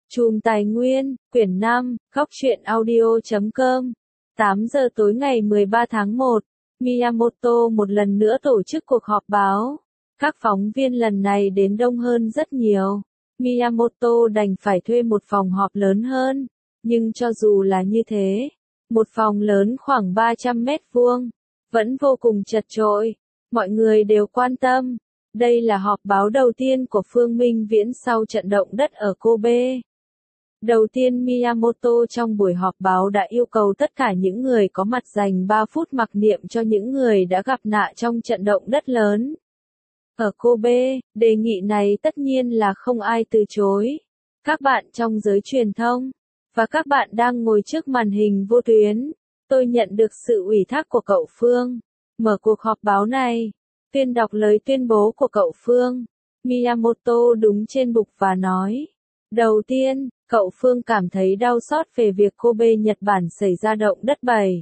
Chùm Tài nguyên, quyển 5, góc truyện audio.com. 8 giờ tối ngày 13 tháng 1, Miyamoto một lần nữa tổ chức cuộc họp báo. Các phóng viên lần này đến đông hơn rất nhiều. Miyamoto đành phải thuê một phòng họp lớn hơn. Nhưng cho dù là như thế, một phòng lớn khoảng 300 mét vuông, vẫn vô cùng chật chội. Mọi người đều quan tâm. Đây là họp báo đầu tiên của Phương Minh Viễn sau trận động đất ở Kobe. Đầu tiên Miyamoto trong buổi họp báo đã yêu cầu tất cả những người có mặt dành 3 phút mặc niệm cho những người đã gặp nạn trong trận động đất lớn ở Kobe. Đề nghị này tất nhiên là không ai từ chối. Các bạn trong giới truyền thông, và các bạn đang ngồi trước màn hình vô tuyến, tôi nhận được sự ủy thác của cậu Phương. Mở cuộc họp báo này, tuyên đọc lời tuyên bố của cậu Phương. Miyamoto đứng trên bục và nói. Đầu tiên, cậu Phương cảm thấy đau xót về việc Kobe, Nhật Bản xảy ra động đất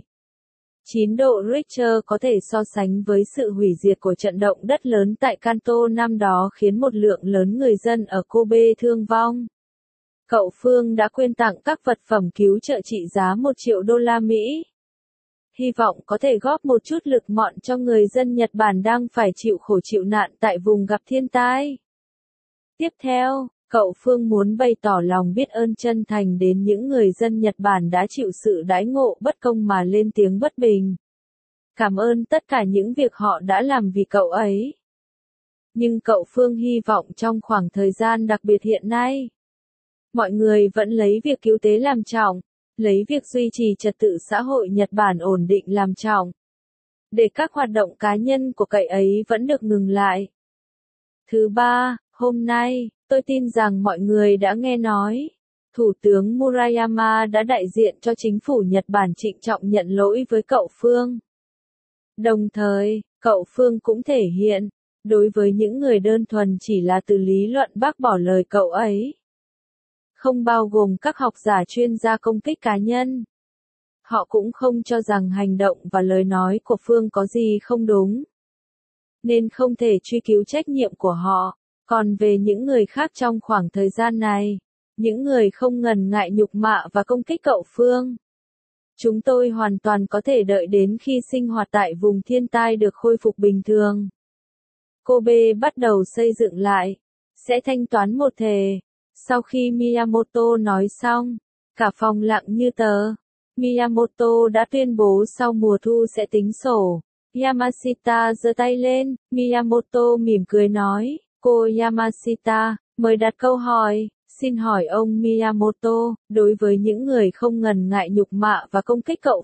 7.9 độ Richter có thể so sánh với sự hủy diệt của trận động đất lớn tại Kanto năm đó khiến một lượng lớn người dân ở Kobe thương vong. Cậu Phương đã quyên tặng các vật phẩm cứu trợ trị giá 1 triệu đô la Mỹ. Hy vọng có thể góp một chút lực mọn cho người dân Nhật Bản đang phải chịu khổ chịu nạn tại vùng gặp thiên tai. Tiếp theo, cậu Phương muốn bày tỏ lòng biết ơn chân thành đến những người dân Nhật Bản đã chịu sự đãi ngộ bất công mà lên tiếng bất bình. Cảm ơn tất cả những việc họ đã làm vì cậu ấy. Nhưng cậu Phương hy vọng trong khoảng thời gian đặc biệt hiện nay, mọi người vẫn lấy việc cứu tế làm trọng, lấy việc duy trì trật tự xã hội Nhật Bản ổn định làm trọng, để các hoạt động cá nhân của cậu ấy vẫn được ngừng lại. Thứ ba, hôm nay, tôi tin rằng mọi người đã nghe nói, Thủ tướng Murayama đã đại diện cho chính phủ Nhật Bản trịnh trọng nhận lỗi với cậu Phương. Đồng thời, cậu Phương cũng thể hiện, đối với những người đơn thuần chỉ là từ lý luận bác bỏ lời cậu ấy. Không bao gồm các học giả chuyên gia công kích cá nhân. Họ cũng không cho rằng hành động và lời nói của Phương có gì không đúng, nên không thể truy cứu trách nhiệm của họ. Còn về những người khác trong khoảng thời gian này, những người không ngần ngại nhục mạ và công kích cậu Phương, chúng tôi hoàn toàn có thể đợi đến khi sinh hoạt tại vùng thiên tai được khôi phục bình thường. Kobe bắt đầu xây dựng lại, sẽ thanh toán một thể. Sau khi Miyamoto nói xong, cả phòng lặng như tờ. Miyamoto đã tuyên bố sau mùa thu sẽ tính sổ. Yamashita giơ tay lên, Miyamoto mỉm cười nói, cô Yamashita, mời đặt câu hỏi. Xin hỏi ông Miyamoto, đối với những người không ngần ngại nhục mạ và công kích cậu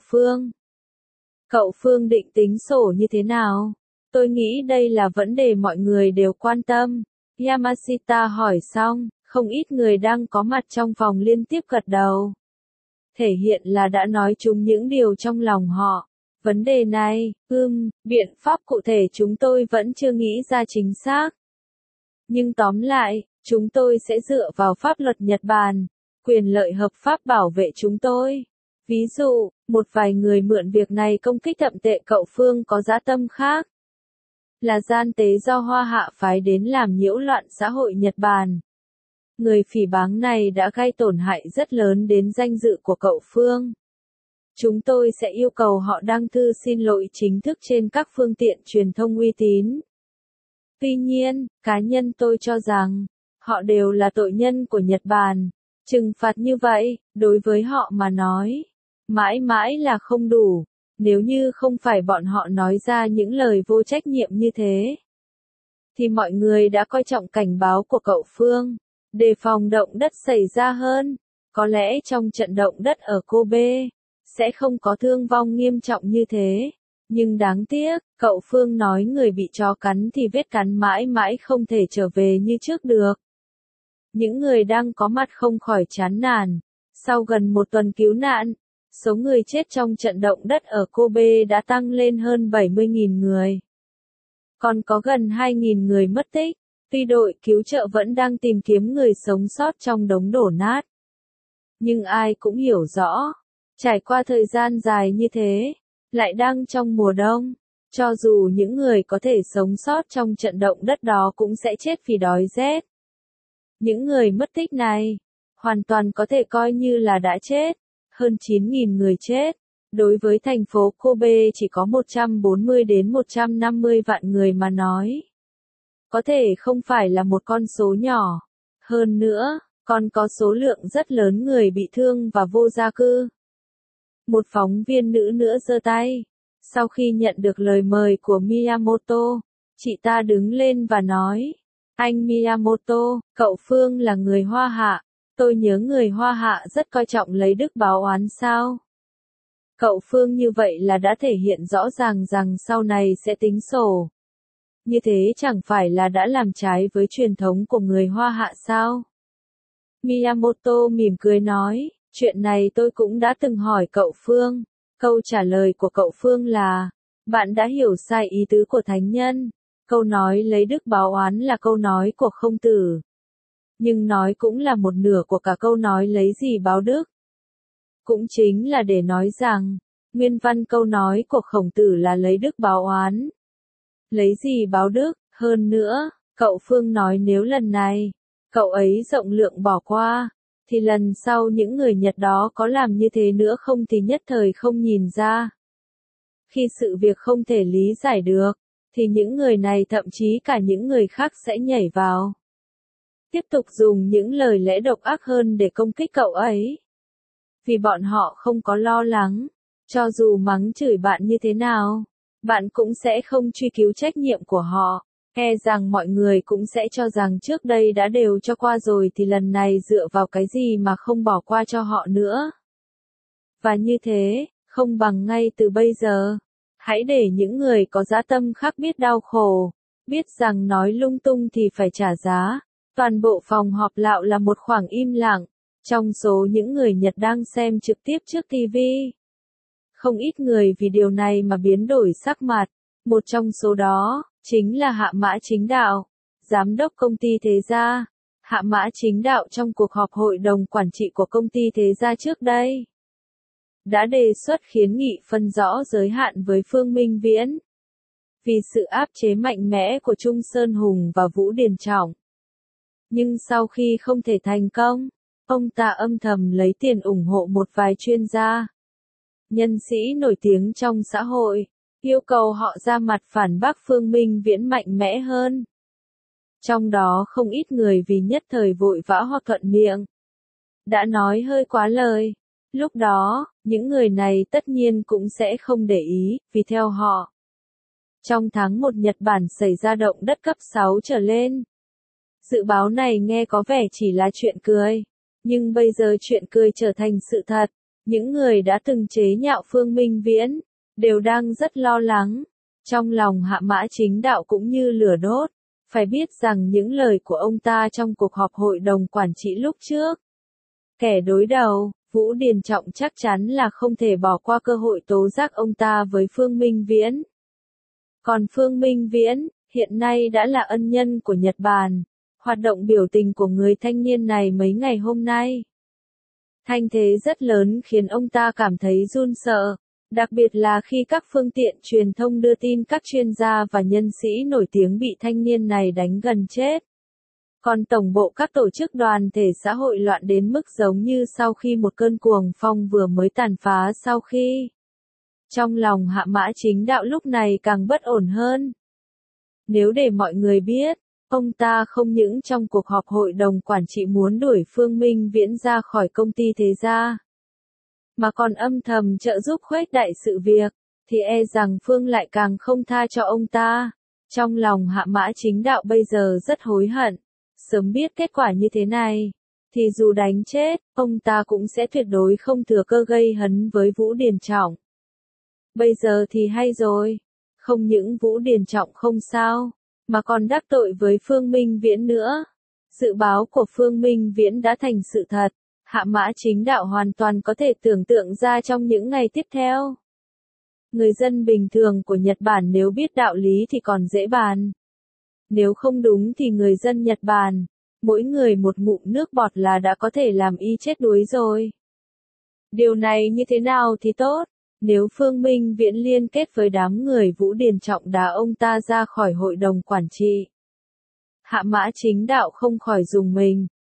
Phương định tính sổ như thế nào? Tôi nghĩ đây là vấn đề mọi người đều quan tâm. Yamashita hỏi xong, không ít người đang có mặt trong phòng liên tiếp gật đầu. Thể hiện là đã nói chung những điều trong lòng họ. Vấn đề này, biện pháp cụ thể chúng tôi vẫn chưa nghĩ ra chính xác. Nhưng tóm lại, chúng tôi sẽ dựa vào pháp luật Nhật Bản, quyền lợi hợp pháp bảo vệ chúng tôi. Ví dụ, một vài người mượn việc này công kích thậm tệ cậu Phương có dã tâm khác. Là gian tế do Hoa Hạ phái đến làm nhiễu loạn xã hội Nhật Bản. Người phỉ báng này đã gây tổn hại rất lớn đến danh dự của cậu Phương. Chúng tôi sẽ yêu cầu họ đăng thư xin lỗi chính thức trên các phương tiện truyền thông uy tín. Tuy nhiên, cá nhân tôi cho rằng, họ đều là tội nhân của Nhật Bản. Trừng phạt như vậy, đối với họ mà nói, mãi mãi là không đủ, nếu như không phải bọn họ nói ra những lời vô trách nhiệm như thế. Thì mọi người đã coi trọng cảnh báo của cậu Phương, đề phòng động đất xảy ra hơn. Có lẽ trong trận động đất ở Kobe, sẽ không có thương vong nghiêm trọng như thế. Nhưng đáng tiếc, cậu Phương nói người bị chó cắn thì vết cắn mãi mãi không thể trở về như trước được. Những người đang có mặt không khỏi chán nản. Sau gần một tuần cứu nạn, số người chết trong trận động đất ở Kobe đã tăng lên hơn 70.000 người. Còn có gần 2.000 người mất tích. Tuy đội cứu trợ vẫn đang tìm kiếm người sống sót trong đống đổ nát. Nhưng ai cũng hiểu rõ, trải qua thời gian dài như thế, lại đang trong mùa đông, cho dù những người có thể sống sót trong trận động đất đó cũng sẽ chết vì đói rét. Những người mất tích này, hoàn toàn có thể coi như là đã chết. Hơn 9.000 người chết. Đối với thành phố Kobe chỉ có 140 đến 150 vạn người mà nói. Có thể không phải là một con số nhỏ. Hơn nữa, còn có số lượng rất lớn người bị thương và vô gia cư. Một phóng viên nữ nữa giơ tay. Sau khi nhận được lời mời của Miyamoto, chị ta đứng lên và nói, anh Miyamoto, cậu Phương là người Hoa Hạ. Tôi nhớ người Hoa Hạ rất coi trọng lấy đức báo oán sao. Cậu Phương như vậy là đã thể hiện rõ ràng rằng sau này sẽ tính sổ. Như thế chẳng phải là đã làm trái với truyền thống của người Hoa Hạ sao? Miyamoto mỉm cười nói, chuyện này tôi cũng đã từng hỏi cậu Phương. Câu trả lời của cậu Phương là, bạn đã hiểu sai ý tứ của thánh nhân. Câu nói lấy đức báo oán là câu nói của Khổng Tử. Nhưng nói cũng là một nửa của cả câu nói lấy gì báo đức. Cũng chính là để nói rằng, nguyên văn câu nói của Khổng Tử là lấy đức báo oán. Lấy gì báo đức, hơn nữa, cậu Phương nói nếu lần này, cậu ấy rộng lượng bỏ qua, thì lần sau những người Nhật đó có làm như thế nữa không thì nhất thời không nhìn ra. Khi sự việc không thể lý giải được, thì những người này thậm chí cả những người khác sẽ nhảy vào. Tiếp tục dùng những lời lẽ độc ác hơn để công kích cậu ấy. Vì bọn họ không có lo lắng, cho dù mắng chửi bạn như thế nào, bạn cũng sẽ không truy cứu trách nhiệm của họ. E rằng mọi người cũng sẽ cho rằng trước đây đã đều cho qua rồi thì lần này dựa vào cái gì mà không bỏ qua cho họ nữa. Và như thế, không bằng ngay từ bây giờ, hãy để những người có dã tâm khác biết đau khổ, biết rằng nói lung tung thì phải trả giá. Toàn bộ phòng họp lạo là một khoảng im lặng, trong số những người Nhật đang xem trực tiếp trước TV. Không ít người vì điều này mà biến đổi sắc mặt, một trong số đó, chính là Hạ Mã Chính Đạo, giám đốc công ty Thế Gia. Hạ Mã Chính Đạo trong cuộc họp hội đồng quản trị của công ty Thế Gia trước đây, đã đề xuất kiến nghị phân rõ giới hạn với Phương Minh Viễn. Vì sự áp chế mạnh mẽ của Trung Sơn Hùng và Vũ Điền Trọng. Nhưng sau khi không thể thành công, ông ta âm thầm lấy tiền ủng hộ một vài chuyên gia, nhân sĩ nổi tiếng trong xã hội, yêu cầu họ ra mặt phản bác Phương Minh Viễn mạnh mẽ hơn. Trong đó không ít người vì nhất thời vội vã hoặc thuận miệng, đã nói hơi quá lời. Lúc đó, những người này tất nhiên cũng sẽ không để ý, vì theo họ, trong tháng 1 Nhật Bản xảy ra động đất cấp 6 trở lên. Dự báo này nghe có vẻ chỉ là chuyện cười, nhưng bây giờ chuyện cười trở thành sự thật. Những người đã từng chế nhạo Phương Minh Viễn, đều đang rất lo lắng. Trong lòng Hạ Mã Chính Đạo cũng như lửa đốt. Phải biết rằng những lời của ông ta trong cuộc họp hội đồng quản trị lúc trước. Kẻ đối đầu, Vũ Điền Trọng chắc chắn là không thể bỏ qua cơ hội tố giác ông ta với Phương Minh Viễn. Còn Phương Minh Viễn, hiện nay đã là ân nhân của Nhật Bản. Hoạt động biểu tình của người thanh niên này mấy ngày hôm nay, thanh thế rất lớn khiến ông ta cảm thấy run sợ, đặc biệt là khi các phương tiện truyền thông đưa tin các chuyên gia và nhân sĩ nổi tiếng bị thanh niên này đánh gần chết. Còn tổng bộ các tổ chức đoàn thể xã hội loạn đến mức giống như sau khi một cơn cuồng phong vừa mới tàn phá sau khi. Trong lòng Hạ Mã Chính Đạo lúc này càng bất ổn hơn. Nếu để mọi người biết, ông ta không những trong cuộc họp hội đồng quản trị muốn đuổi Phương Minh Viễn ra khỏi công ty Thế Gia, mà còn âm thầm trợ giúp khuếch đại sự việc, thì e rằng Phương lại càng không tha cho ông ta. Trong lòng Hạ Mã Chính Đạo bây giờ rất hối hận. Sớm biết kết quả như thế này, thì dù đánh chết, ông ta cũng sẽ tuyệt đối không thừa cơ gây hấn với Vũ Điền Trọng. Bây giờ thì hay rồi, không những Vũ Điền Trọng không sao, mà còn đắc tội với Phương Minh Viễn nữa. Dự báo của Phương Minh Viễn đã thành sự thật, Hạ Mã Chính Đạo hoàn toàn có thể tưởng tượng ra trong những ngày tiếp theo. Người dân bình thường của Nhật Bản nếu biết đạo lý thì còn dễ bàn. Nếu không đúng thì người dân Nhật Bản, mỗi người một ngụm nước bọt là đã có thể làm y chết đuối rồi. Điều này như thế nào thì tốt, nếu Phương Minh Viễn liên kết với đám người Vũ Điền Trọng đá ông ta ra khỏi hội đồng quản trị. Hạ Mã Chính Đạo không khỏi rùng mình,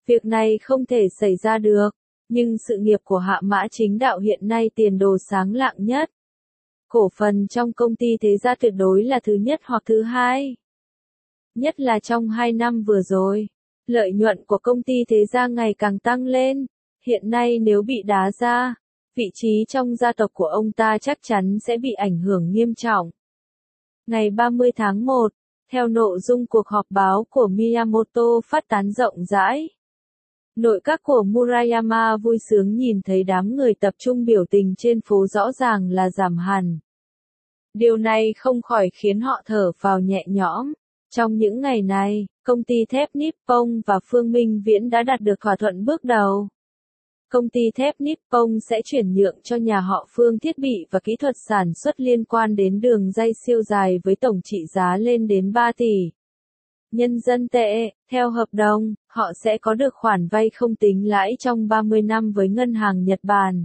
Việc này không thể xảy ra được, nhưng sự nghiệp của Hạ Mã Chính Đạo hiện nay tiền đồ sáng lạng nhất. Cổ phần trong công ty Thế Gia tuyệt đối là thứ nhất hoặc thứ hai. Nhất là trong 2 năm vừa rồi, lợi nhuận của công ty Thế Gia ngày càng tăng lên. Hiện nay nếu bị đá ra, vị trí trong gia tộc của ông ta chắc chắn sẽ bị ảnh hưởng nghiêm trọng. Ngày 30 tháng 1, theo nội dung cuộc họp báo của Miyamoto phát tán rộng rãi, nội các của Murayama vui sướng nhìn thấy đám người tập trung biểu tình trên phố rõ ràng là giảm hẳn. Điều này không khỏi khiến họ thở phào nhẹ nhõm. Trong những ngày này, công ty thép Nippon và Phương Minh Viễn đã đạt được thỏa thuận bước đầu. Công ty thép Nippon sẽ chuyển nhượng cho nhà họ Phương thiết bị và kỹ thuật sản xuất liên quan đến đường ray siêu dài với tổng trị giá lên đến 3 tỷ nhân dân tệ. Theo hợp đồng, họ sẽ có được khoản vay không tính lãi trong 30 năm với ngân hàng Nhật Bản,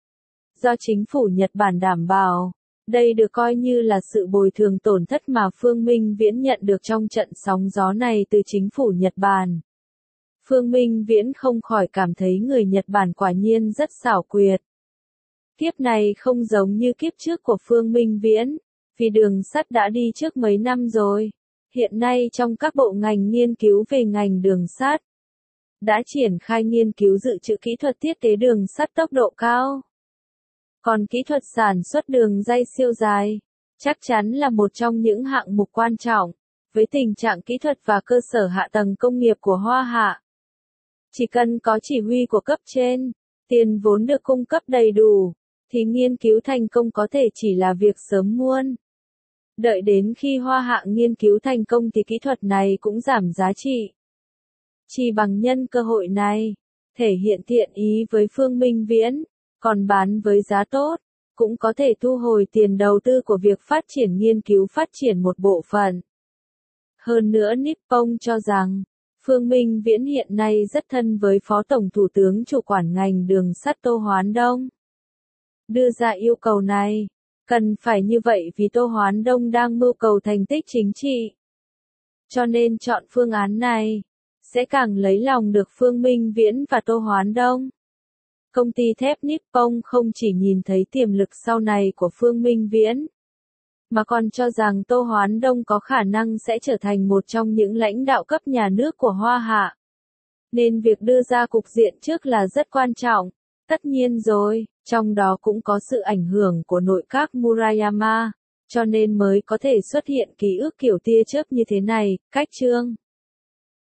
do chính phủ Nhật Bản đảm bảo. Đây được coi như là sự bồi thường tổn thất mà Phương Minh Viễn nhận được trong trận sóng gió này từ chính phủ Nhật Bản. Phương Minh Viễn không khỏi cảm thấy người Nhật Bản quả nhiên rất xảo quyệt. Kiếp này không giống như kiếp trước của Phương Minh Viễn, vì đường sắt đã đi trước mấy năm rồi. Hiện nay trong các bộ ngành nghiên cứu về ngành đường sắt, đã triển khai nghiên cứu dự trữ kỹ thuật thiết kế đường sắt tốc độ cao. Còn kỹ thuật sản xuất đường ray siêu dài, chắc chắn là một trong những hạng mục quan trọng, với tình trạng kỹ thuật và cơ sở hạ tầng công nghiệp của Hoa Hạ. Chỉ cần có chỉ huy của cấp trên, tiền vốn được cung cấp đầy đủ, thì nghiên cứu thành công có thể chỉ là việc sớm muộn. Đợi đến khi Hoa Hạ nghiên cứu thành công thì kỹ thuật này cũng giảm giá trị. Chỉ bằng nhân cơ hội này, thể hiện thiện ý với Phương Minh Viễn, còn bán với giá tốt, cũng có thể thu hồi tiền đầu tư của việc phát triển nghiên cứu phát triển một bộ phận. Hơn nữa Nippon cho rằng, Phương Minh Viễn hiện nay rất thân với Phó Tổng Thủ tướng chủ quản ngành đường sắt Tô Hoán Đông. Đưa ra yêu cầu này, cần phải như vậy vì Tô Hoán Đông đang mưu cầu thành tích chính trị. Cho nên chọn phương án này, sẽ càng lấy lòng được Phương Minh Viễn và Tô Hoán Đông. Công ty thép Nippon không chỉ nhìn thấy tiềm lực sau này của Phương Minh Viễn, mà còn cho rằng Tô Hoán Đông có khả năng sẽ trở thành một trong những lãnh đạo cấp nhà nước của Hoa Hạ. Nên việc đưa ra cục diện trước là rất quan trọng. Tất nhiên rồi, trong đó cũng có sự ảnh hưởng của nội các Murayama, cho nên mới có thể xuất hiện ký ức kiểu tia chớp như thế này. Cách chương